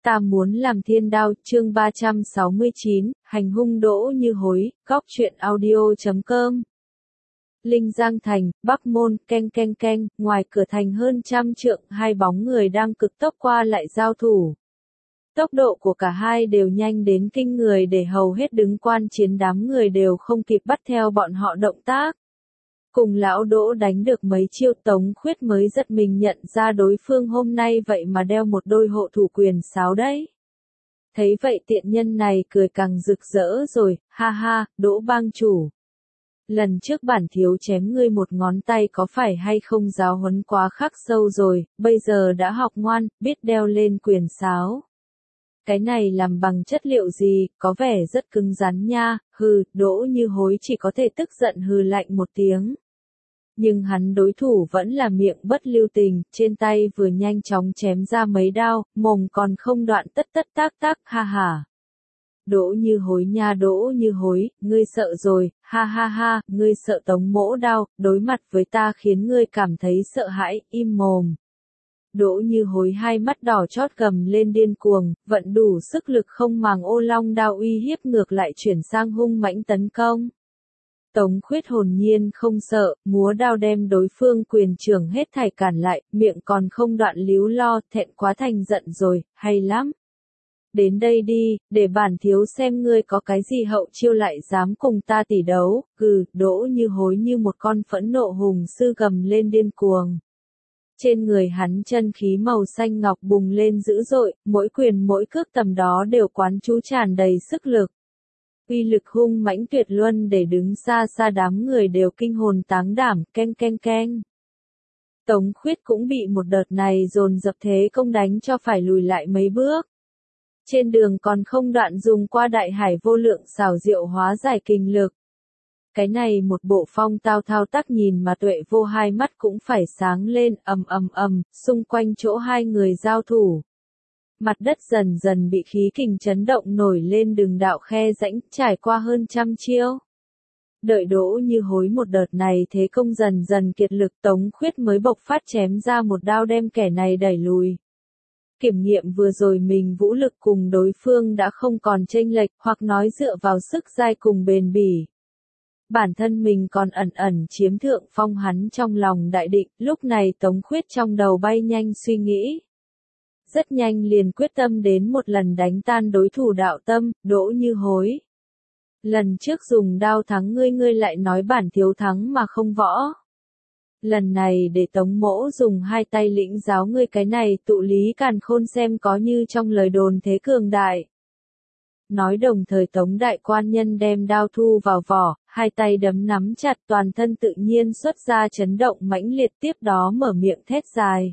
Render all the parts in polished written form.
Ta muốn làm thiên đao, chương 369, hành hung Đỗ Như Hối, góc truyện audio.com. Linh Giang Thành, Bắc Môn, keng, ngoài cửa thành hơn 100 trượng, hai bóng người đang cực tốc qua lại giao thủ. Tốc độ của cả hai đều nhanh đến kinh người để hầu hết đứng quan chiến đám người đều không kịp bắt theo bọn họ động tác. Cùng lão Đỗ đánh được mấy chiêu Tống Khuyết mới giật mình nhận ra đối phương hôm nay vậy mà đeo một đôi hộ thủ quyền sáo đấy. Thấy vậy tiện nhân này cười càng rực rỡ rồi, ha ha, Đỗ bang chủ. Lần trước bản thiếu chém ngươi một ngón tay có phải hay không giáo huấn quá khắc sâu rồi, bây giờ đã học ngoan, biết đeo lên quyền sáo. Cái này làm bằng chất liệu gì, có vẻ rất cứng rắn nha, hừ, Đỗ Như Hối chỉ có thể tức giận hừ lạnh một tiếng. Nhưng hắn đối thủ vẫn là miệng bất lưu tình, trên tay vừa nhanh chóng chém ra mấy đao, mồm còn không đoạn tất tác, ha ha. Đỗ Như Hối nha, Đỗ Như Hối, ngươi sợ rồi, ha ha, ngươi sợ Tống mỗ đao, đối mặt với ta khiến ngươi cảm thấy sợ hãi, im mồm. Đỗ Như Hối hai mắt đỏ chót gầm lên điên cuồng, vận đủ sức lực không màng ô long đao uy hiếp ngược lại chuyển sang hung mãnh tấn công. Tống Khuyết hồn nhiên không sợ, múa đao đem đối phương quyền trưởng hết thảy cản lại, miệng còn không đoạn líu lo, thẹn quá thành giận rồi, hay lắm. Đến đây đi, để bản thiếu xem ngươi có cái gì hậu chiêu lại dám cùng ta tỉ đấu, Đỗ Như Hối như một con phẫn nộ hùng sư gầm lên điên cuồng. Trên người hắn chân khí màu xanh ngọc bùng lên dữ dội, mỗi quyền mỗi cước tầm đó đều quán chú tràn đầy sức lực. Uy lực hung mãnh tuyệt luân để đứng xa xa đám người đều kinh hồn táng đảm, keng. Tống Khuyết cũng bị một đợt này dồn dập thế công đánh cho phải lùi lại mấy bước. Trên đường còn không đoạn dùng qua đại hải vô lượng xảo diệu hóa giải kinh lực. Cái này một bộ phong tao thao tác nhìn mà Tuệ Vô hai mắt cũng phải sáng lên, ầm, xung quanh chỗ hai người giao thủ. Mặt đất dần dần bị khí kình chấn động nổi lên từng đạo khe rãnh, trải qua hơn 100 chiêu. Đợi Đỗ Như Hối một đợt này thế công dần dần kiệt lực, Tống Khuyết mới bộc phát chém ra một đao đem kẻ này đẩy lùi. Kiểm nghiệm vừa rồi mình vũ lực cùng đối phương đã không còn chênh lệch, hoặc nói dựa vào sức dai cùng bền bỉ. Bản thân mình còn ẩn chiếm thượng phong, hắn trong lòng đại định, lúc này Tống Khuyết trong đầu bay nhanh suy nghĩ. Rất nhanh liền quyết tâm đến một lần đánh tan đối thủ đạo tâm, Đỗ Như Hối. Lần trước dùng đao thắng ngươi lại nói bản thiếu thắng mà không võ. Lần này để Tống mỗ dùng hai tay lĩnh giáo ngươi cái này tụ lý càn khôn xem có như trong lời đồn thế cường đại. Nói đồng thời Tống đại quan nhân đem đao thu vào vỏ, hai tay đấm nắm chặt toàn thân tự nhiên xuất ra chấn động mãnh liệt tiếp đó mở miệng thét dài.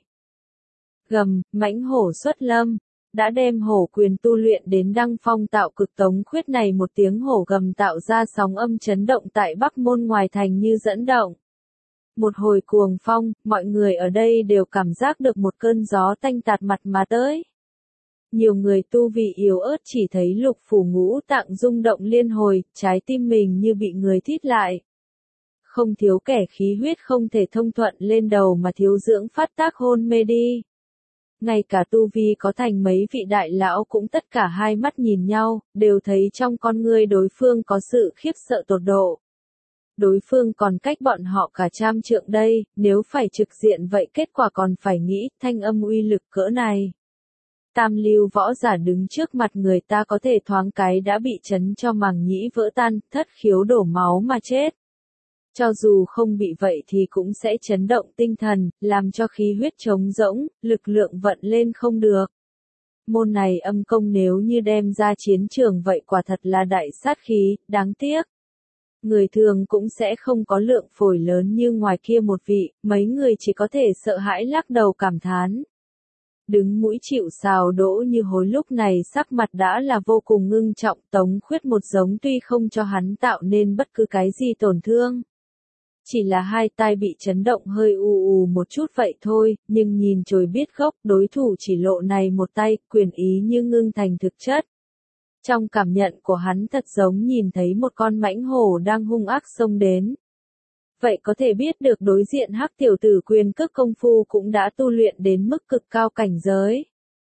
Gầm, mãnh hổ xuất lâm, đã đem hổ quyền tu luyện đến đăng phong tạo cực. Tống Khuyết này một tiếng hổ gầm tạo ra sóng âm chấn động tại Bắc Môn ngoài thành như dẫn động. Một hồi cuồng phong, mọi người ở đây đều cảm giác được một cơn gió tanh tạt mặt mà tới. Nhiều người tu vị yếu ớt chỉ thấy lục phủ ngũ tạng rung động liên hồi, trái tim mình như bị người thít lại. Không thiếu kẻ khí huyết không thể thông thuận lên đầu mà thiếu dưỡng phát tác hôn mê đi. Ngay cả tu vi có thành mấy vị đại lão cũng tất cả hai mắt nhìn nhau, đều thấy trong con ngươi đối phương có sự khiếp sợ tột độ. Đối phương còn cách bọn họ cả 100 trượng đây, nếu phải trực diện vậy kết quả còn phải nghĩ, thanh âm uy lực cỡ này. Tam lưu võ giả đứng trước mặt người ta có thể thoáng cái đã bị chấn cho màng nhĩ vỡ tan, thất khiếu đổ máu mà chết. Cho dù không bị vậy thì cũng sẽ chấn động tinh thần, làm cho khí huyết trống rỗng, lực lượng vận lên không được. Môn này âm công nếu như đem ra chiến trường vậy quả thật là đại sát khí, đáng tiếc. Người thường cũng sẽ không có lượng phổi lớn như ngoài kia một vị, mấy người chỉ có thể sợ hãi lắc đầu cảm thán. Đứng mũi chịu sào Đỗ Như Hối lúc này sắc mặt đã là vô cùng ngưng trọng. Tống Khuyết một giống tuy không cho hắn tạo nên bất cứ cái gì tổn thương. Chỉ là hai tay bị chấn động hơi ù một chút vậy thôi, nhưng nhìn chồi biết gốc, đối thủ chỉ lộ này một tay, quyền ý như ngưng thành thực chất. Trong cảm nhận của hắn thật giống nhìn thấy một con mãnh hổ đang hung ác xông đến. Vậy có thể biết được đối diện Hắc tiểu tử quyền cước công phu cũng đã tu luyện đến mức cực cao cảnh giới.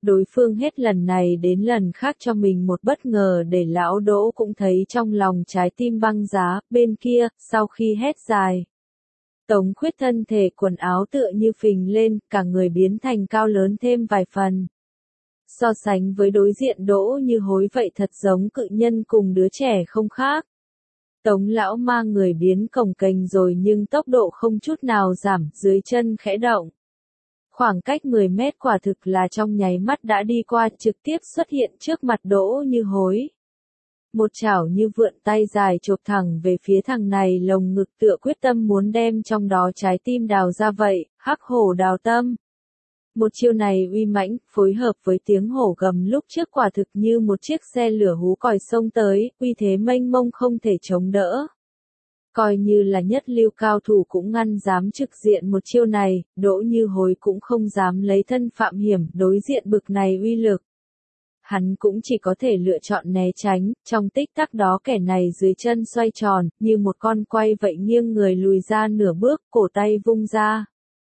Đối phương hết lần này đến lần khác cho mình một bất ngờ để lão Đỗ cũng thấy trong lòng trái tim băng giá, bên kia, sau khi hét dài. Tống Khuyết thân thể quần áo tựa như phình lên, cả người biến thành cao lớn thêm vài phần. So sánh với đối diện Đỗ Như Hối vậy thật giống cự nhân cùng đứa trẻ không khác. Tống lão ma người biến cồng kềnh rồi nhưng tốc độ không chút nào giảm, dưới chân khẽ động. Khoảng cách 10 mét quả thực là trong nháy mắt đã đi qua, trực tiếp xuất hiện trước mặt Đỗ Như Hối. Một chảo như vượn tay dài chộp thẳng về phía thằng này, lồng ngực tựa quyết tâm muốn đem trong đó trái tim đào ra vậy, hắc hổ đào tâm. Một chiêu này uy mãnh, phối hợp với tiếng hổ gầm lúc trước quả thực như một chiếc xe lửa hú còi xông tới, uy thế mênh mông không thể chống đỡ. Coi như là nhất lưu cao thủ cũng ngăn dám trực diện một chiêu này, Đỗ Như Hối cũng không dám lấy thân phạm hiểm đối diện bực này uy lực. Hắn cũng chỉ có thể lựa chọn né tránh, trong tích tắc đó kẻ này dưới chân xoay tròn, như một con quay vậy nghiêng người lùi ra nửa bước, cổ tay vung ra.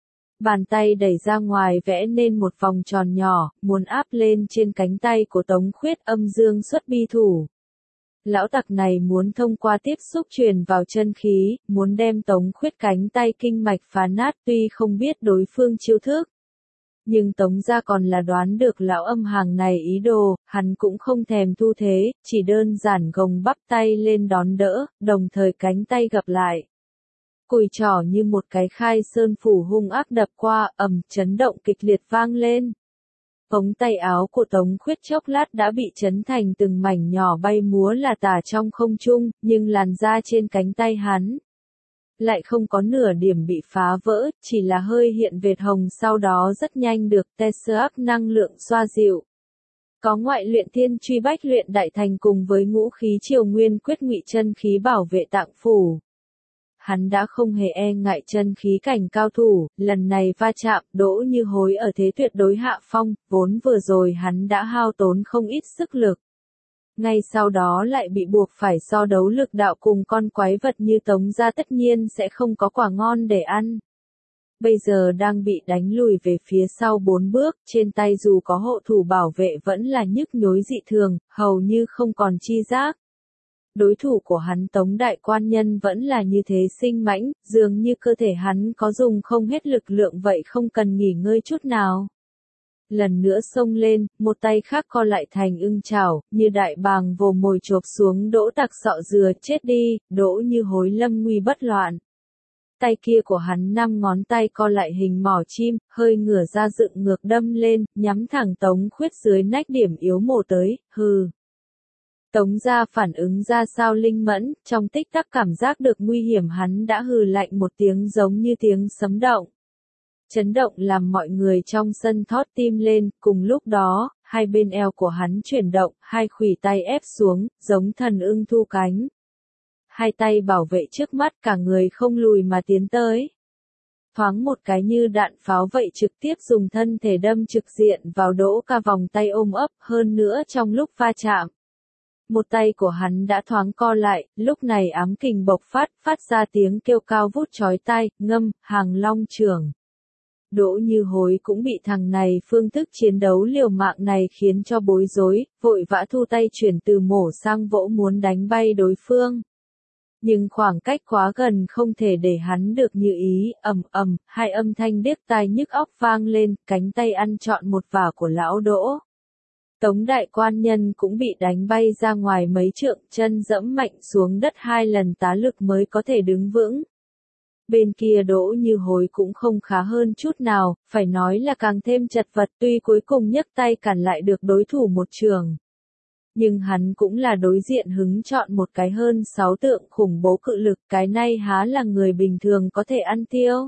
Bàn tay đẩy ra ngoài vẽ nên một vòng tròn nhỏ, muốn áp lên trên cánh tay của Tống Khuyết, âm dương xuất bi thủ. Lão tặc này muốn thông qua tiếp xúc truyền vào chân khí, muốn đem Tống Khuyết cánh tay kinh mạch phá nát, tuy không biết đối phương chiêu thức. Nhưng Tống gia còn là đoán được lão âm hàng này ý đồ, hắn cũng không thèm thu thế, chỉ đơn giản gồng bắp tay lên đón đỡ, đồng thời cánh tay gập lại. Cùi trỏ như một cái khai sơn phủ hung ác đập qua, chấn động kịch liệt vang lên. Ống tay áo của Tống Khuyết chốc lát đã bị chấn thành từng mảnh nhỏ bay múa là tả trong không trung, nhưng làn da trên cánh tay hắn lại không có nửa điểm bị phá vỡ, chỉ là hơi hiện vệt hồng, sau đó rất nhanh được Tesseract năng lượng xoa dịu. Có ngoại luyện thiên truy bách luyện đại thành cùng với ngũ khí triều nguyên quyết ngụy chân khí bảo vệ tạng phủ. Hắn đã không hề e ngại chân khí cảnh cao thủ, lần này va chạm, Đỗ Như Hối ở thế tuyệt đối hạ phong, vốn vừa rồi hắn đã hao tốn không ít sức lực. Ngay sau đó lại bị buộc phải so đấu lực đạo cùng con quái vật như Tống gia, tất nhiên sẽ không có quả ngon để ăn. Bây giờ đang bị đánh lùi về phía sau 4 bước, trên tay dù có hộ thủ bảo vệ vẫn là nhức nhối dị thường, hầu như không còn chi giác. Đối thủ của hắn Tống đại quan nhân vẫn là như thế sinh mãnh, dường như cơ thể hắn có dùng không hết lực lượng vậy, không cần nghỉ ngơi chút nào. Lần nữa xông lên, một tay khác co lại thành ưng chảo, như đại bàng vồ mồi chộp xuống Đỗ tặc sọ dừa, chết đi, Đỗ Như Hối lâm nguy bất loạn. Tay kia của hắn 5 ngón tay co lại hình mỏ chim, hơi ngửa ra dựng ngược đâm lên, nhắm thẳng Tống Khuyết dưới nách điểm yếu mổ tới, hừ. Tống gia phản ứng ra sao linh mẫn, trong tích tắc cảm giác được nguy hiểm hắn đã hừ lạnh một tiếng giống như tiếng sấm động. Chấn động làm mọi người trong sân thót tim lên, cùng lúc đó, hai bên eo của hắn chuyển động, hai khuỷu tay ép xuống, giống thần ưng thu cánh. Hai tay bảo vệ trước mắt, cả người không lùi mà tiến tới. Thoáng một cái như đạn pháo vậy, trực tiếp dùng thân thể đâm trực diện vào Đỗ Ca, vòng tay ôm ấp, hơn nữa trong lúc va chạm. Một tay của hắn đã thoáng co lại, lúc này ám kình bộc phát ra tiếng kêu cao vút chói tai, ngâm, hàng long trưởng. Đỗ Như Hối cũng bị thằng này phương thức chiến đấu liều mạng này khiến cho bối rối, vội vã thu tay chuyển từ mổ sang vỗ muốn đánh bay đối phương. Nhưng khoảng cách quá gần không thể để hắn được như ý, hai âm thanh điếc tai nhức óc vang lên, cánh tay ăn trọn một vả của lão Đỗ. Tống đại quan nhân cũng bị đánh bay ra ngoài mấy trượng, chân dẫm mạnh xuống đất 2 lần tá lực mới có thể đứng vững. Bên kia Đỗ Như Hối cũng không khá hơn chút nào, phải nói là càng thêm chật vật, tuy cuối cùng nhấc tay cản lại được đối thủ một trường. Nhưng hắn cũng là đối diện hứng chọn một cái hơn 6 tượng khủng bố cự lực, cái này há là người bình thường có thể ăn tiêu.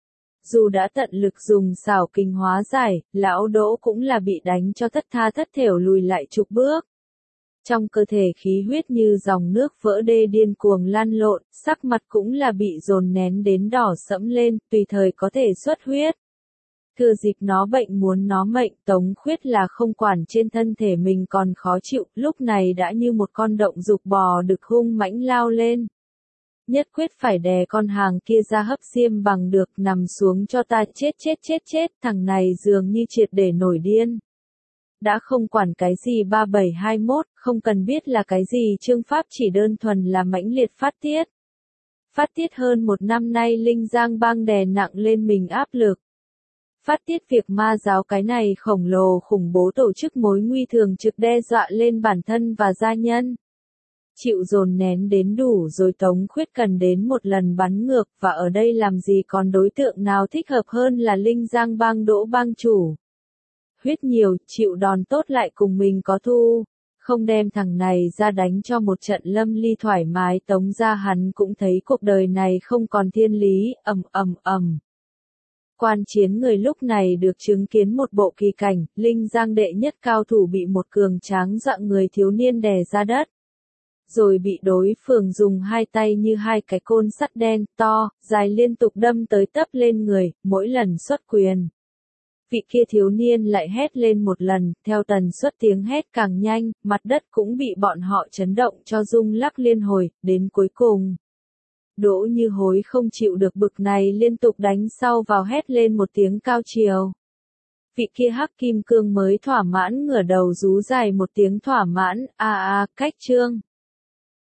Dù đã tận lực dùng xảo kình hóa giải, lão Đỗ cũng là bị đánh cho thất tha thất thểu lùi lại chục bước. Trong cơ thể khí huyết như dòng nước vỡ đê điên cuồng lan lộn, sắc mặt cũng là bị dồn nén đến đỏ sẫm lên, tùy thời có thể xuất huyết. Thừa dịp nó bệnh muốn nó mệnh, Tống Khuyết là không quản trên thân thể mình còn khó chịu, lúc này đã như một con động dục bò đực hung mãnh lao lên. Nhất quyết phải đè con hàng kia ra hấp xiêm bằng được, nằm xuống cho ta chết, thằng này dường như triệt để nổi điên. đã không quản cái gì 3721, không cần biết là cái gì chương pháp, chỉ đơn thuần là mãnh liệt phát tiết. Phát tiết hơn một năm nay Linh Giang Bang đè nặng lên mình áp lực. Phát tiết việc ma giáo cái này khổng lồ khủng bố tổ chức mối nguy thường trực đe dọa lên bản thân và gia nhân. Chịu dồn nén đến đủ rồi Tống Khuyết cần đến một lần bắn ngược, và ở đây làm gì còn đối tượng nào thích hợp hơn là Linh Giang Bang Đỗ bang chủ. Huyết nhiều, chịu đòn tốt lại cùng mình có thu. Không đem thằng này ra đánh cho một trận lâm ly thoải mái Tống ra hắn cũng thấy cuộc đời này không còn thiên lý, Quan chiến người lúc này được chứng kiến một bộ kỳ cảnh, Linh Giang đệ nhất cao thủ bị một cường tráng dọa người thiếu niên đè ra đất. Rồi bị đối phương dùng hai tay như hai cái côn sắt đen, to, dài liên tục đâm tới tấp lên người, mỗi lần xuất quyền. Vị kia thiếu niên lại hét lên một lần, theo tần suất tiếng hét càng nhanh, mặt đất cũng bị bọn họ chấn động cho rung lắc liên hồi, đến cuối cùng. Đỗ Như Hối không chịu được bực này liên tục đánh sau vào hét lên một tiếng cao chiều. Vị kia hắc kim cương mới thỏa mãn ngửa đầu rú dài một tiếng thỏa mãn, cách chương.